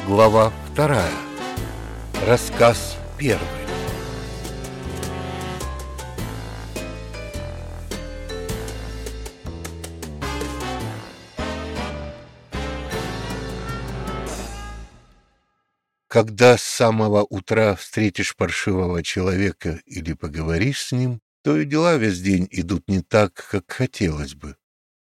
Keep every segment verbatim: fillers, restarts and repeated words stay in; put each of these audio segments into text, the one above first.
Глава вторая. Рассказ первый. Когда с самого утра встретишь паршивого человека или поговоришь с ним, то и дела весь день идут не так, как хотелось бы.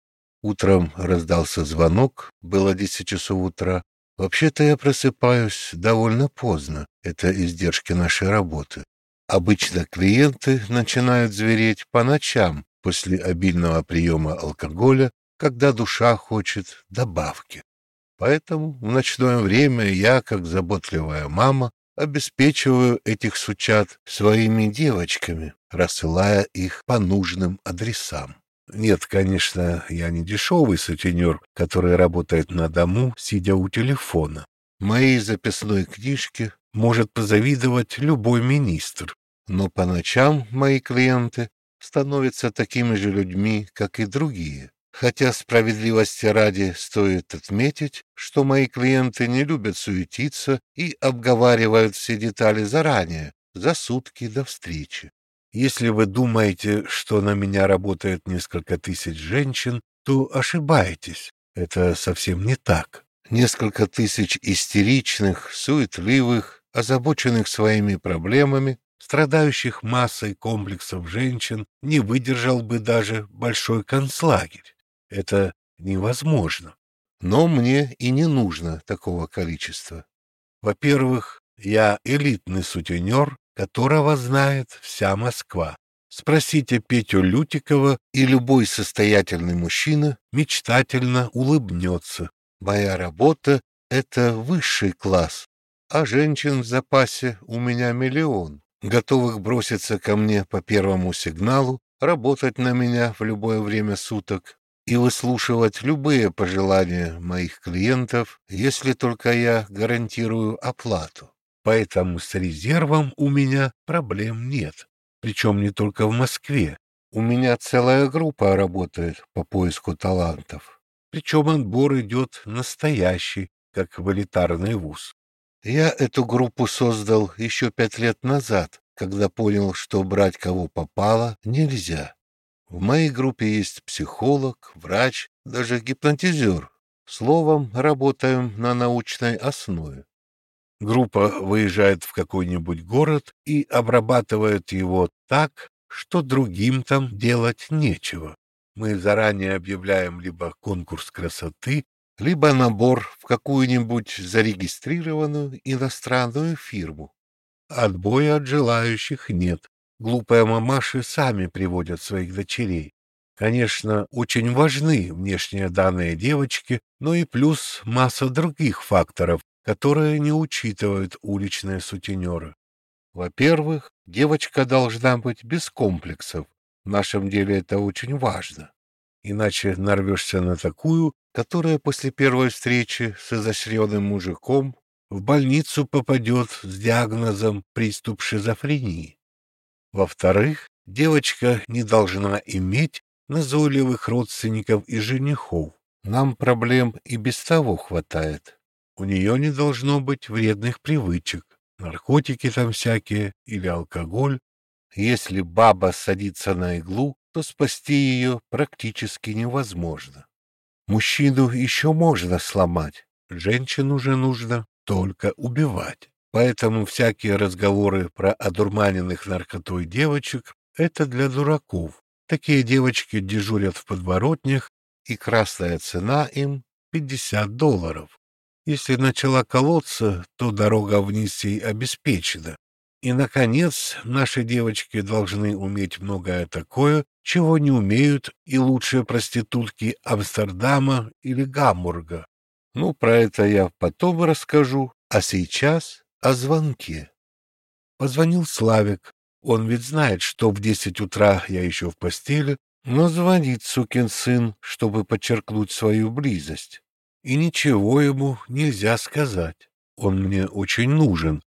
Утром раздался звонок, было десять часов утра. Вообще-то я просыпаюсь довольно поздно, это издержки нашей работы. Обычно клиенты начинают звереть по ночам после обильного приема алкоголя, когда душа хочет добавки. Поэтому в ночное время я, как заботливая мама, обеспечиваю этих сучат своими девочками, рассылая их по нужным адресам. Нет, конечно, я не дешевый сутенер, который работает на дому, сидя у телефона. Моей записной книжке может позавидовать любой министр. Но по ночам мои клиенты становятся такими же людьми, как и другие. Хотя справедливости ради стоит отметить, что мои клиенты не любят суетиться и обговаривают все детали заранее, за сутки до встречи. Если вы думаете, что на меня работает несколько тысяч женщин, то ошибаетесь. Это совсем не так. Несколько тысяч истеричных, суетливых, озабоченных своими проблемами, страдающих массой комплексов женщин не выдержал бы даже большой концлагерь. Это невозможно. Но мне и не нужно такого количества. Во-первых, я элитный сутенер, которого знает вся Москва. Спросите Петю Лютикова, и любой состоятельный мужчина мечтательно улыбнется. Моя работа — это высший класс, а женщин в запасе у меня миллион, готовых броситься ко мне по первому сигналу, работать на меня в любое время суток и выслушивать любые пожелания моих клиентов, если только я гарантирую оплату. Поэтому с резервом у меня проблем нет. Причем не только в Москве. У меня целая группа работает по поиску талантов. Причем отбор идет настоящий, как в элитарный вуз. Я эту группу создал еще пять лет назад, когда понял, что брать кого попало нельзя. В моей группе есть психолог, врач, даже гипнотизер. Словом, работаем на научной основе. Группа выезжает в какой-нибудь город и обрабатывает его так, что другим там делать нечего. Мы заранее объявляем либо конкурс красоты, либо набор в какую-нибудь зарегистрированную иностранную фирму. Отбоя от желающих нет. Глупые мамаши сами приводят своих дочерей. Конечно, очень важны внешние данные девочки, но и плюс масса других факторов, которые не учитывают уличные сутенеры. Во-первых, девочка должна быть без комплексов. В нашем деле это очень важно. Иначе нарвешься на такую, которая после первой встречи с изощренным мужиком в больницу попадет с диагнозом приступ шизофрении. Во-вторых, девочка не должна иметь назойливых родственников и женихов. Нам проблем и без того хватает. У нее не должно быть вредных привычек, наркотики там всякие или алкоголь. Если баба садится на иглу, то спасти ее практически невозможно. Мужчину еще можно сломать, женщину же нужно только убивать. Поэтому всякие разговоры про одурманенных наркотой девочек — это для дураков. Такие девочки дежурят в подворотнях, и красная цена им — пятьдесят долларов. Если начала колоться, то дорога вниз ей обеспечена. И, наконец, наши девочки должны уметь многое такое, чего не умеют и лучшие проститутки Амстердама или Гамбурга. Ну, про это я потом расскажу, а сейчас о звонке. Позвонил Славик. Он ведь знает, что в десять утра я еще в постели, но звонит сукин сын, чтобы подчеркнуть свою близость. И ничего ему нельзя сказать. Он мне очень нужен.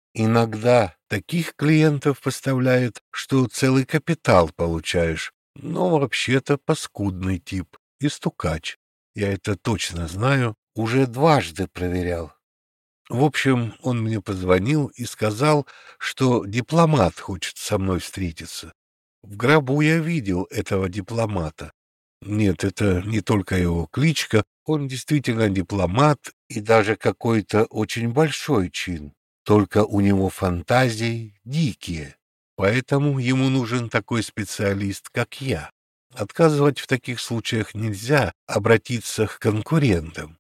Иногда таких клиентов поставляют, что целый капитал получаешь. Но вообще-то паскудный тип и стукач. Я это точно знаю, уже дважды проверял. В общем, он мне позвонил и сказал, что дипломат хочет со мной встретиться. В гробу я видел этого дипломата. Нет, это не только его кличка, он действительно дипломат и даже какой-то очень большой чин. Только у него фантазии дикие, поэтому ему нужен такой специалист, как я. Отказывать в таких случаях нельзя, обратиться к конкурентам.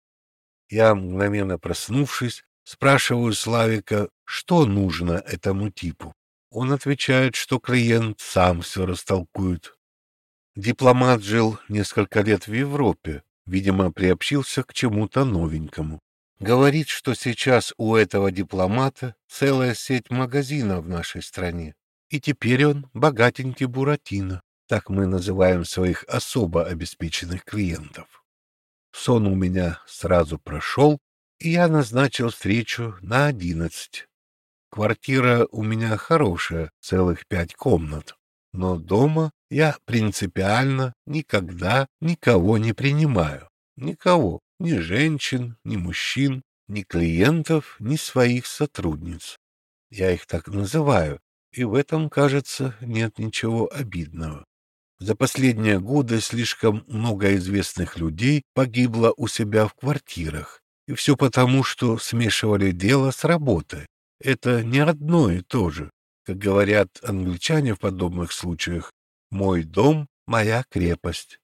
Я, мгновенно проснувшись, спрашиваю Славика, что нужно этому типу. Он отвечает, что клиент сам все растолкует. Дипломат жил несколько лет в Европе, видимо, приобщился к чему-то новенькому. Говорит, что сейчас у этого дипломата целая сеть магазинов в нашей стране, и теперь он богатенький Буратино. Так мы называем своих особо обеспеченных клиентов. Сон у меня сразу прошел, и я назначил встречу на одиннадцать. Квартира у меня хорошая, целых пять комнат, но дома я принципиально никогда никого не принимаю. Никого, ни женщин, ни мужчин, ни клиентов, ни своих сотрудниц. Я их так называю, и в этом, кажется, нет ничего обидного. За последние годы слишком много известных людей погибло у себя в квартирах, и все потому, что смешивали дело с работой. Это не одно и то же. Как говорят англичане в подобных случаях, «Мой дом — моя крепость».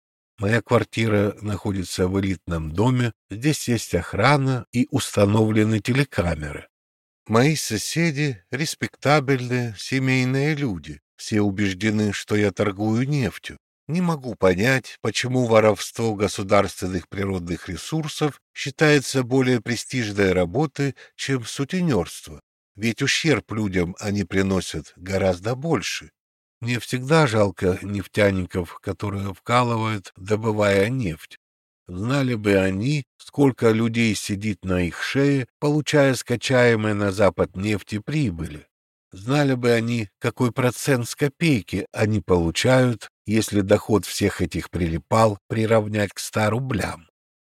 Моя квартира находится в элитном доме, здесь есть охрана и установлены телекамеры. Мои соседи — респектабельные семейные люди. Все убеждены, что я торгую нефтью. Не могу понять, почему воровство государственных природных ресурсов считается более престижной работой, чем сутенерство. Ведь ущерб людям они приносят гораздо больше. Мне всегда жалко нефтяников, которые вкалывают, добывая нефть. Знали бы они, сколько людей сидит на их шее, получая скачаемые на Запад нефти прибыли. Знали бы они, какой процент с копейки они получают, если доход всех этих прилипал приравнять к ста рублям.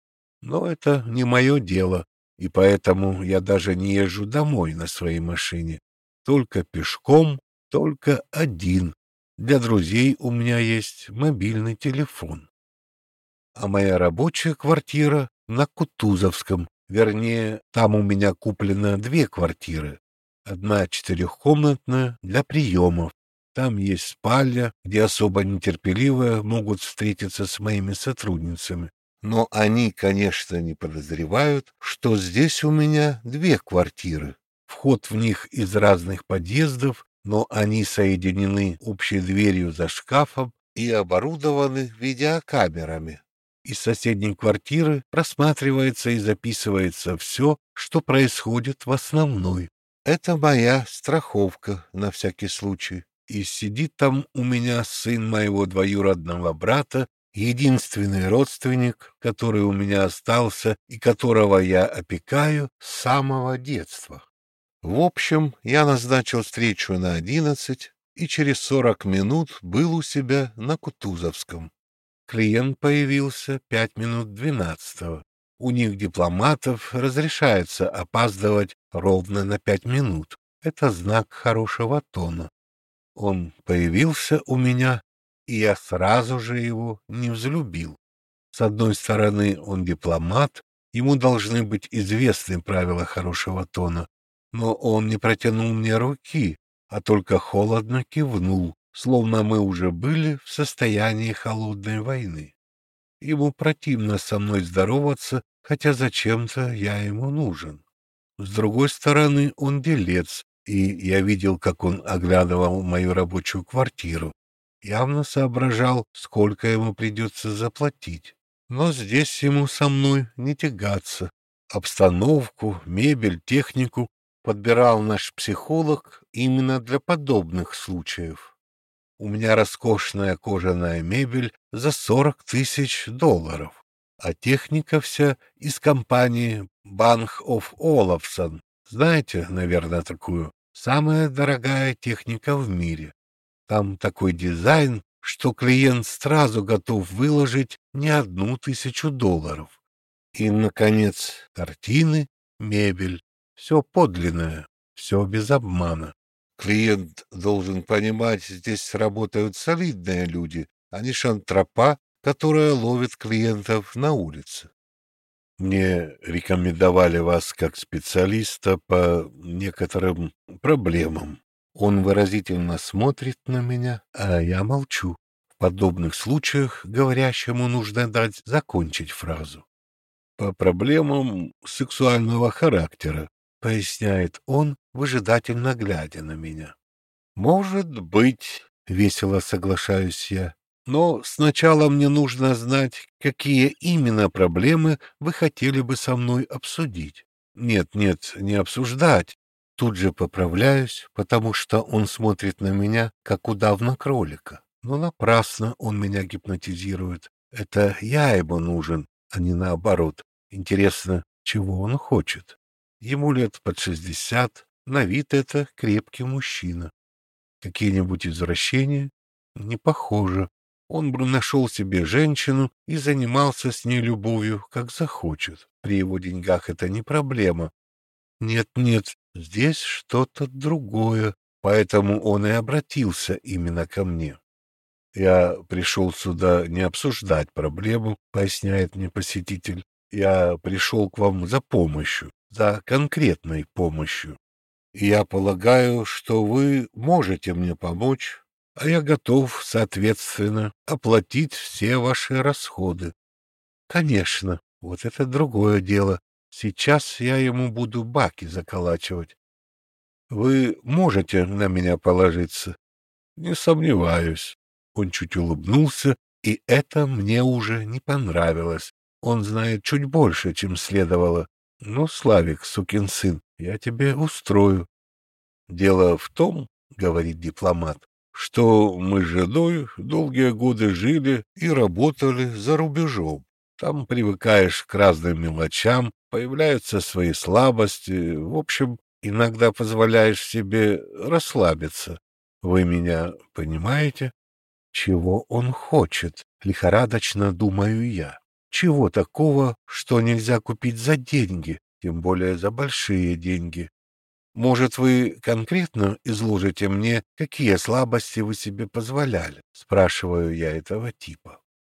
Но это не мое дело, и поэтому я даже не езжу домой на своей машине. Только пешком, только один. Для друзей у меня есть мобильный телефон. А моя рабочая квартира на Кутузовском, вернее, там у меня куплено две квартиры. Одна четырехкомнатная для приемов. Там есть спальня, где особо нетерпеливые могут встретиться с моими сотрудницами. Но они, конечно, не подозревают, что здесь у меня две квартиры. Вход в них из разных подъездов, но они соединены общей дверью за шкафом и оборудованы видеокамерами. Из соседней квартиры просматривается и записывается все, что происходит в основной. Это моя страховка на всякий случай. И сидит там у меня сын моего двоюродного брата, единственный родственник, который у меня остался и которого я опекаю с самого детства. В общем, я назначил встречу на одиннадцать и через сорок минут был у себя на Кутузовском. Клиент появился пять минут двенадцатого. У них, дипломатов, разрешается опаздывать ровно на пять минут. Это знак хорошего тона. Он появился у меня, и я сразу же его не взлюбил. С одной стороны, он дипломат, ему должны быть известны правила хорошего тона, но он не протянул мне руки, а только холодно кивнул, словно мы уже были в состоянии холодной войны. Ему противно со мной здороваться, хотя зачем-то я ему нужен. С другой стороны, он делец, и я видел, как он оглядывал мою рабочую квартиру. Явно соображал, сколько ему придется заплатить. Но здесь ему со мной не тягаться. Обстановку, мебель, технику подбирал наш психолог именно для подобных случаев. У меня роскошная кожаная мебель за сорок тысяч долларов, а техника вся из компании Bank of Olufsen. Знаете, наверное, такую? Самая дорогая техника в мире. Там такой дизайн, что клиент сразу готов выложить не одну тысячу долларов. И, наконец, картины, мебель. Все подлинное, все без обмана. Клиент должен понимать, здесь работают солидные люди, а не шантропа, которая ловит клиентов на улице. Мне рекомендовали вас как специалиста по некоторым проблемам. Он выразительно смотрит на меня, а я молчу. В подобных случаях говорящему нужно дать закончить фразу. По проблемам сексуального характера, поясняет он, выжидательно глядя на меня. Может быть, весело соглашаюсь я. Но сначала мне нужно знать, какие именно проблемы вы хотели бы со мной обсудить. Нет, нет, не обсуждать. Тут же поправляюсь, потому что он смотрит на меня, как удав на кролика. Но напрасно он меня гипнотизирует. Это я ему нужен, а не наоборот. Интересно, чего он хочет? Ему лет под шестьдесят, на вид это крепкий мужчина. Какие-нибудь извращения? Не похоже. Он бы нашел себе женщину и занимался с ней любовью, как захочет. При его деньгах это не проблема. Нет-нет, здесь что-то другое, поэтому он и обратился именно ко мне. Я пришел сюда не обсуждать проблему, поясняет мне посетитель. Я пришел к вам за помощью, за конкретной помощью. Я полагаю, что вы можете мне помочь, а я готов, соответственно, оплатить все ваши расходы. Конечно, вот это другое дело. Сейчас я ему буду баки заколачивать. Вы можете на меня положиться? Не сомневаюсь. Он чуть улыбнулся, и это мне уже не понравилось. Он знает чуть больше, чем следовало. Ну, Славик, сукин сын, я тебе устрою. Дело в том, говорит дипломат, что мы с женой долгие годы жили и работали за рубежом. Там привыкаешь к разным мелочам, появляются свои слабости, в общем, иногда позволяешь себе расслабиться. Вы меня понимаете? Чего он хочет? Лихорадочно думаю я. Чего такого, что нельзя купить за деньги, тем более за большие деньги? Может, вы конкретно изложите мне, какие слабости вы себе позволяли? Спрашиваю я этого типа.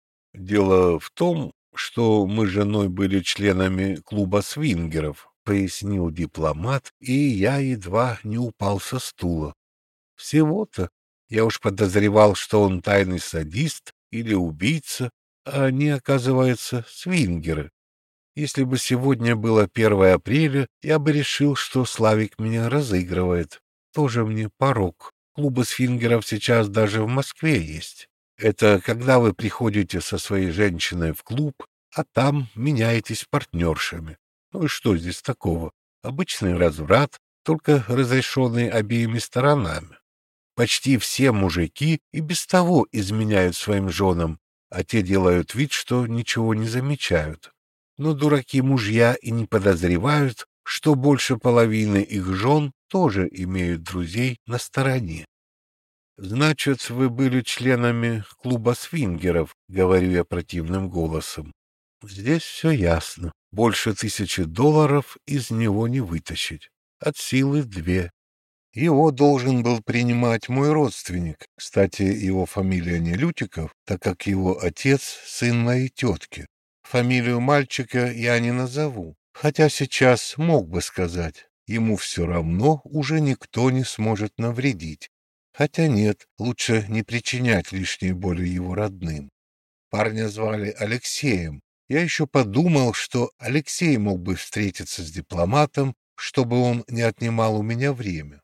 Дело в том, что мы с женой были членами клуба свингеров, пояснил дипломат, и я едва не упал со стула. Всего-то я уж подозревал, что он тайный садист или убийца, а они, оказывается, свингеры. Если бы сегодня было первое апреля, я бы решил, что Славик меня разыгрывает. Тоже мне порок. Клубы свингеров сейчас даже в Москве есть. Это когда вы приходите со своей женщиной в клуб, а там меняетесь партнершами. Ну и что здесь такого? Обычный разврат, только разрешенный обеими сторонами. Почти все мужики и без того изменяют своим женам, а те делают вид, что ничего не замечают. Но дураки-мужья и не подозревают, что больше половины их жен тоже имеют друзей на стороне. «Значит, вы были членами клуба свингеров», — говорю я противным голосом. «Здесь все ясно. Больше тысячи долларов из него не вытащить. От силы две. Его должен был принимать мой родственник. Кстати, его фамилия не Лютиков, так как его отец — сын моей тетки. Фамилию мальчика я не назову, хотя сейчас мог бы сказать. Ему все равно уже никто не сможет навредить. Хотя нет, лучше не причинять лишней боли его родным. Парня звали Алексеем. Я еще подумал, что Алексей мог бы встретиться с дипломатом, чтобы он не отнимал у меня время.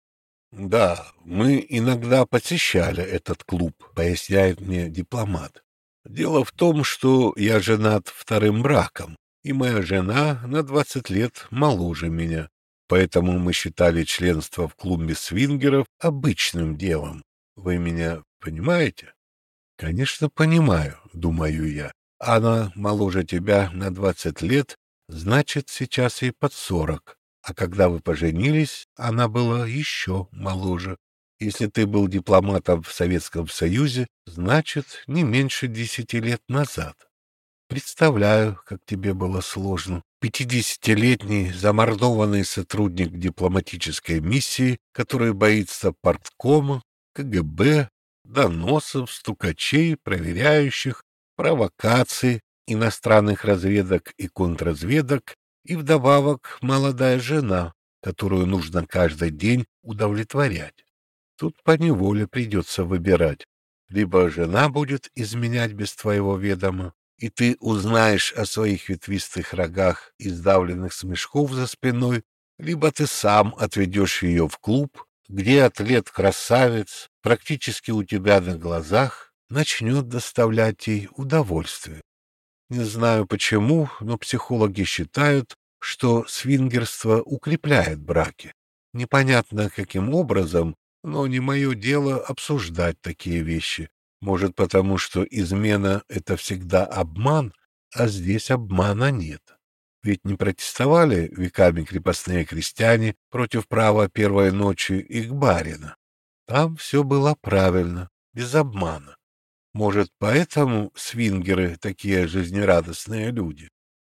«Да, мы иногда посещали этот клуб», — поясняет мне дипломат. «Дело в том, что я женат вторым браком, и моя жена на двадцать лет моложе меня, поэтому мы считали членство в клубе свингеров обычным делом. Вы меня понимаете?» «Конечно, понимаю», — думаю я. «Она моложе тебя на двадцать лет, значит, сейчас ей под сорок. А когда вы поженились, она была еще моложе. Если ты был дипломатом в Советском Союзе, значит, не меньше десяти лет назад». Представляю, как тебе было сложно. Пятидесятилетний замордованный сотрудник дипломатической миссии, который боится парткома, КГБ, доносов, стукачей, проверяющих, провокаций, иностранных разведок и контрразведок, и вдобавок молодая жена, которую нужно каждый день удовлетворять. Тут поневоле придется выбирать. Либо жена будет изменять без твоего ведома, и ты узнаешь о своих ветвистых рогах и сдавленных смешков за спиной, либо ты сам отведешь ее в клуб, где атлет-красавец практически у тебя на глазах начнет доставлять ей удовольствие. Не знаю почему, но психологи считают, что свингерство укрепляет браки. Непонятно каким образом, но не мое дело обсуждать такие вещи. Может, потому что измена — это всегда обман, а здесь обмана нет. Ведь не протестовали веками крепостные крестьяне против права первой ночи их барина. Там все было правильно, без обмана. Может, поэтому свингеры такие жизнерадостные люди?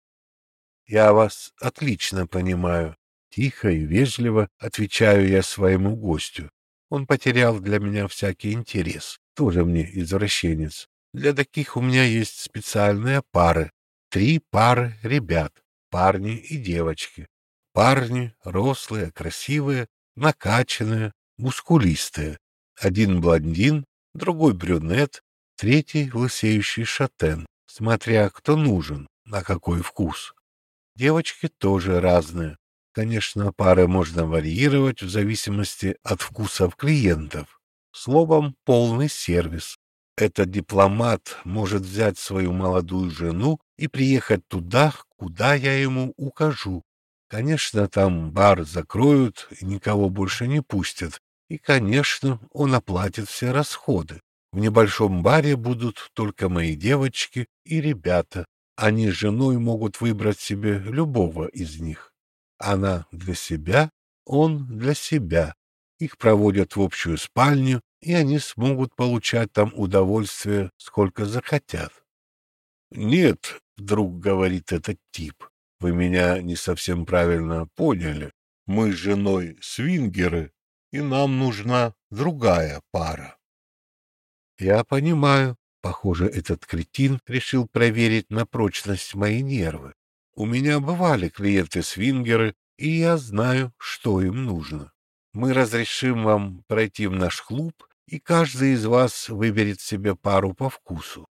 Я вас отлично понимаю. Тихо и вежливо отвечаю я своему гостю. Он потерял для меня всякий интерес. Тоже мне извращенец. Для таких у меня есть специальные пары. Три пары ребят. Парни и девочки. Парни рослые, красивые, накачанные, мускулистые. Один блондин, другой брюнет, третий лысеющий шатен, смотря кто нужен, на какой вкус. Девочки тоже разные. Конечно, пары можно варьировать в зависимости от вкусов клиентов. Словом, полный сервис. Этот дипломат может взять свою молодую жену и приехать туда, куда я ему укажу. Конечно, там бар закроют и никого больше не пустят. И, конечно, он оплатит все расходы. В небольшом баре будут только мои девочки и ребята. Они с женой могут выбрать себе любого из них. Она для себя, он для себя. Их проводят в общую спальню, и они смогут получать там удовольствие, сколько захотят. «Нет», — вдруг говорит этот тип, — «вы меня не совсем правильно поняли. Мы с женой свингеры, и нам нужна другая пара». Я понимаю. Похоже, этот кретин решил проверить на прочность мои нервы. У меня бывали клиенты-свингеры, и я знаю, что им нужно. Мы разрешим вам пройти в наш клуб, и каждый из вас выберет себе пару по вкусу.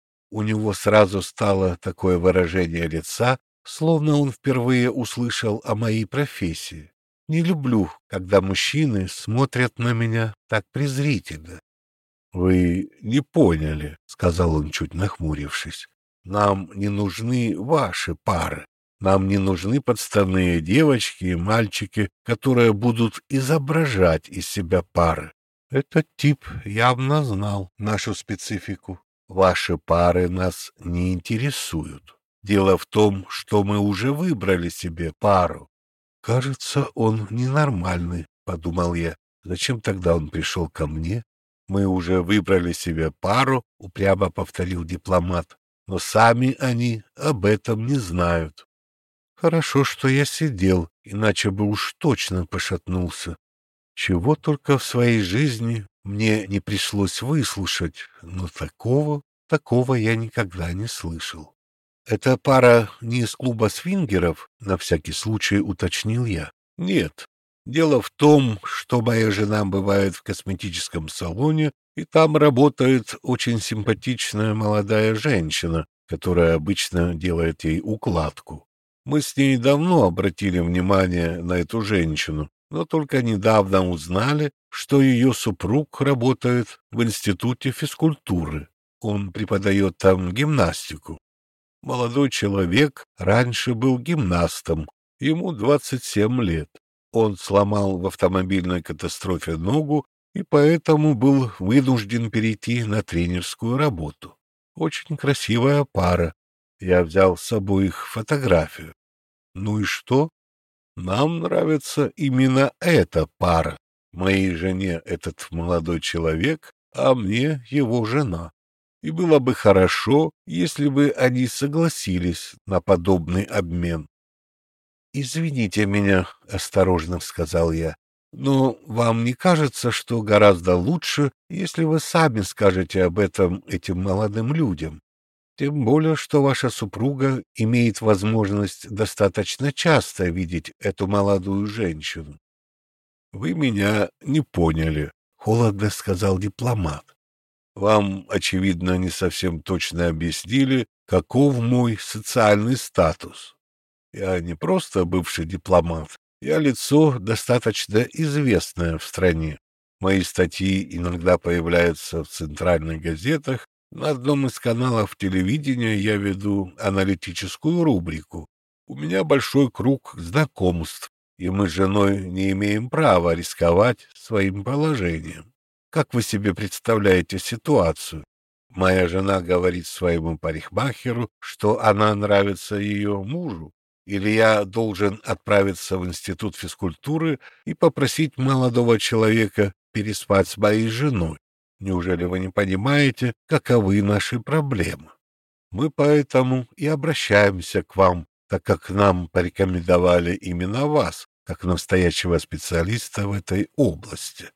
У него сразу стало такое выражение лица, словно он впервые услышал о моей профессии. Не люблю, когда мужчины смотрят на меня так презрительно. — Вы не поняли, — сказал он, чуть нахмурившись. — Нам не нужны ваши пары. Нам не нужны подставные девочки и мальчики, которые будут изображать из себя пары. Этот тип явно знал нашу специфику. Ваши пары нас не интересуют. Дело в том, что мы уже выбрали себе пару. Кажется, он ненормальный, — подумал я. Зачем тогда он пришел ко мне? Мы уже выбрали себе пару, — упрямо повторил дипломат, — но сами они об этом не знают. Хорошо, что я сидел, иначе бы уж точно пошатнулся. Чего только в своей жизни мне не пришлось выслушать, но такого, такого я никогда не слышал. Эта пара не из клуба свингеров, на всякий случай уточнил я. Нет. Дело в том, что моя жена бывает в косметическом салоне, и там работает очень симпатичная молодая женщина, которая обычно делает ей укладку. Мы с ней давно обратили внимание на эту женщину, но только недавно узнали, что ее супруг работает в институте физкультуры. Он преподает там гимнастику. Молодой человек раньше был гимнастом, ему двадцать семь лет. Он сломал в автомобильной катастрофе ногу и поэтому был вынужден перейти на тренерскую работу. Очень красивая пара. Я взял с собой их фотографию. Ну и что? Нам нравится именно эта пара. Моей жене этот молодой человек, а мне его жена. и было бы хорошо, если бы они согласились на подобный обмен. «Извините меня», — осторожно сказал я, — «но вам не кажется, что гораздо лучше, если вы сами скажете об этом этим молодым людям? Тем более, что ваша супруга имеет возможность достаточно часто видеть эту молодую женщину». «Вы меня не поняли», — холодно сказал дипломат. «Вам, очевидно, не совсем точно объяснили, каков мой социальный статус. Я не просто бывший дипломат, я лицо достаточно известное в стране. Мои статьи иногда появляются в центральных газетах. На одном из каналов телевидения я веду аналитическую рубрику. У меня большой круг знакомств, и мы с женой не имеем права рисковать своим положением. Как вы себе представляете ситуацию? Моя жена говорит своему парикмахеру, что она нравится ее мужу. Или я должен отправиться в институт физкультуры и попросить молодого человека переспать с моей женой? Неужели вы не понимаете, каковы наши проблемы? Мы поэтому и обращаемся к вам, так как нам порекомендовали именно вас, как настоящего специалиста в этой области.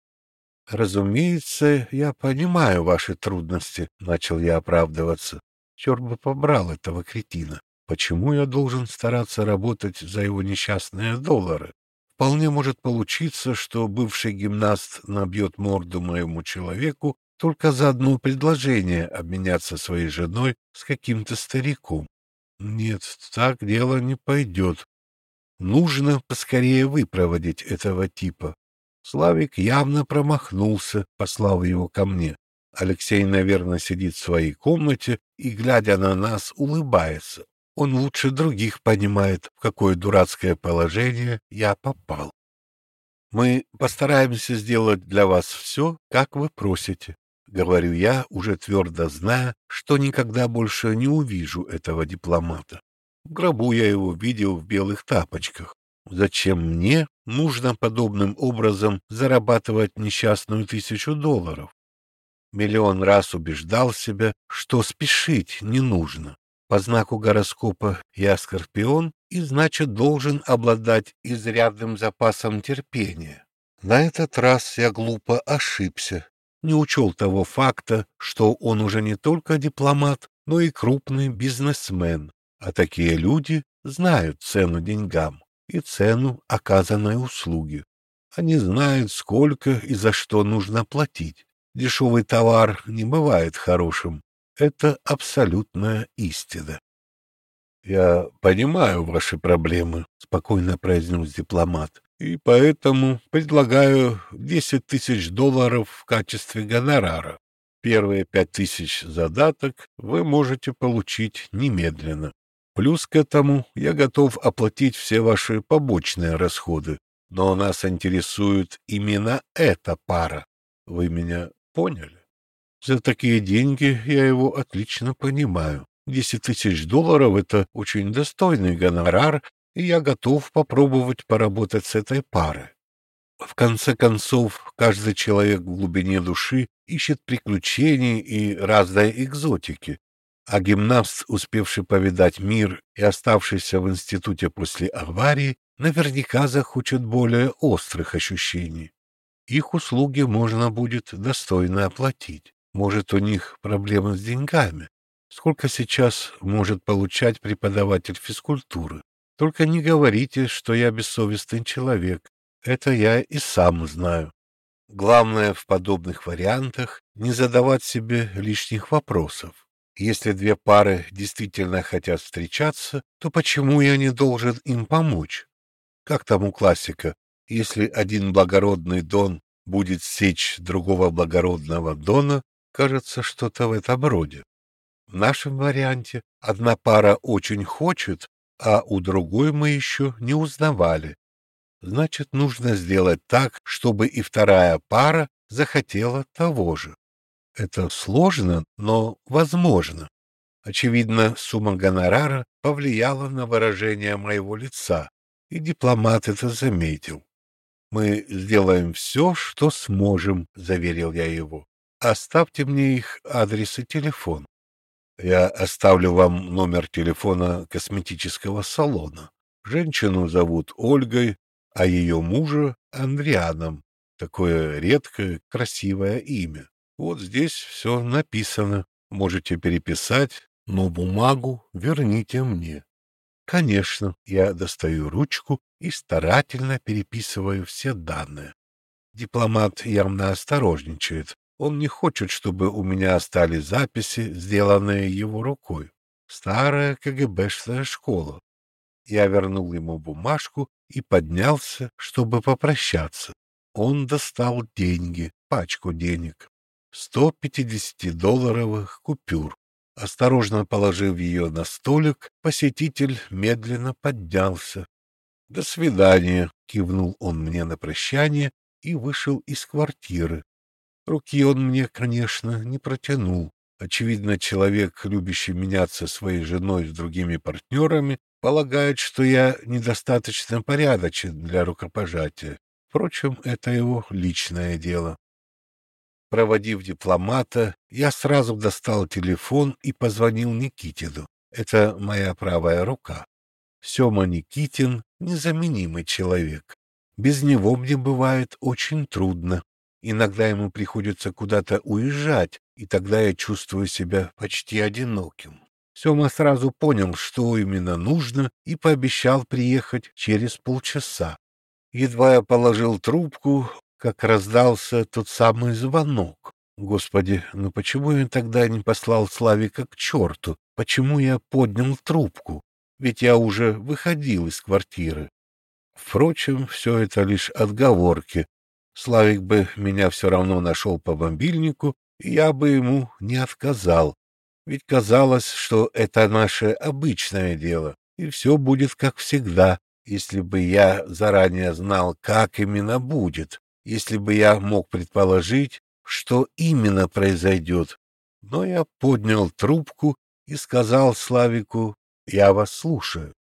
Разумеется, я понимаю ваши трудности, начал я оправдываться. Черт бы побрал этого кретина. Почему я должен стараться работать за его несчастные доллары? Вполне может получиться, что бывший гимнаст набьет морду моему человеку только за одно предложение обменяться своей женой с каким-то стариком. Нет, так дело не пойдет. Нужно поскорее выпроводить этого типа. Славик явно промахнулся, послав его ко мне. Алексей, наверное, сидит в своей комнате и, глядя на нас, улыбается. Он лучше других понимает, в какое дурацкое положение я попал. Мы постараемся сделать для вас все, как вы просите, — говорю я, уже твердо зная, что никогда больше не увижу этого дипломата. В гробу я его видел в белых тапочках. Зачем мне нужно подобным образом зарабатывать несчастную тысячу долларов? Миллион раз убеждал себя, что спешить не нужно. По знаку гороскопа я скорпион и, значит, должен обладать изрядным запасом терпения. На этот раз я глупо ошибся, не учел того факта, что он уже не только дипломат, но и крупный бизнесмен, а такие люди знают цену деньгам и цену оказанной услуги. Они знают, сколько и за что нужно платить. Дешевый товар не бывает хорошим. Это абсолютная истина. «Я понимаю ваши проблемы», — спокойно произнес дипломат, «и поэтому предлагаю десять тысяч долларов в качестве гонорара. Первые пять тысяч задаток вы можете получить немедленно. Плюс к этому я готов оплатить все ваши побочные расходы. Но нас интересует именно эта пара. Вы меня поняли? За такие деньги я его отлично понимаю. Десять тысяч долларов — это очень достойный гонорар, и я готов попробовать поработать с этой парой. В конце концов, каждый человек в глубине души ищет приключений и разной экзотики, а гимнаст, успевший повидать мир и оставшийся в институте после аварии, наверняка захочет более острых ощущений. Их услуги можно будет достойно оплатить. Может, у них проблемы с деньгами. Сколько сейчас может получать преподаватель физкультуры? Только не говорите, что я бессовестный человек. Это я и сам знаю. Главное в подобных вариантах не задавать себе лишних вопросов. Если две пары действительно хотят встречаться, то почему я не должен им помочь? Как там у классика? Если один благородный дон будет сечь другого благородного дона, кажется, что-то в этом роде. В нашем варианте одна пара очень хочет, а у другой мы еще не узнавали. Значит, нужно сделать так, чтобы и вторая пара захотела того же. Это сложно, но возможно. Очевидно, сумма гонорара повлияла на выражение моего лица, и дипломат это заметил. «Мы сделаем все, что сможем», — заверил я его. Оставьте мне их адрес и телефон. Я оставлю вам номер телефона косметического салона. Женщину зовут Ольгой, а ее мужа — Андрианом. Такое редкое, красивое имя. Вот здесь все написано. Можете переписать, но бумагу верните мне. Конечно, я достаю ручку и старательно переписываю все данные. Дипломат явно осторожничает. Он не хочет, чтобы у меня остались записи, сделанные его рукой. Старая КГБшная школа. Я вернул ему бумажку и поднялся, чтобы попрощаться. Он достал деньги, пачку денег. Сто пятидесятидолларовых купюр. Осторожно положив ее на столик, посетитель медленно поднялся. «До свидания», — кивнул он мне на прощание и вышел из квартиры. Руки он мне, конечно, не протянул. Очевидно, человек, любящий меняться своей женой с другими партнерами, полагает, что я недостаточно порядочен для рукопожатия. Впрочем, это его личное дело. Проводив дипломата, я сразу достал телефон и позвонил Никитину. Это моя правая рука. Сема Никитин — незаменимый человек. Без него мне бывает очень трудно. Иногда ему приходится куда-то уезжать, и тогда я чувствую себя почти одиноким. Сема сразу понял, что именно нужно, и пообещал приехать через полчаса. Едва я положил трубку, как раздался тот самый звонок. Господи, ну почему я тогда не послал Славика к черту? Почему я поднял трубку? Ведь я уже выходил из квартиры. Впрочем, все это лишь отговорки. Славик бы меня все равно нашел по мобильнику, и я бы ему не отказал. Ведь казалось, что это наше обычное дело, и все будет как всегда, если бы я заранее знал, как именно будет, если бы я мог предположить, что именно произойдет. Но я поднял трубку и сказал Славику: «Я вас слушаю».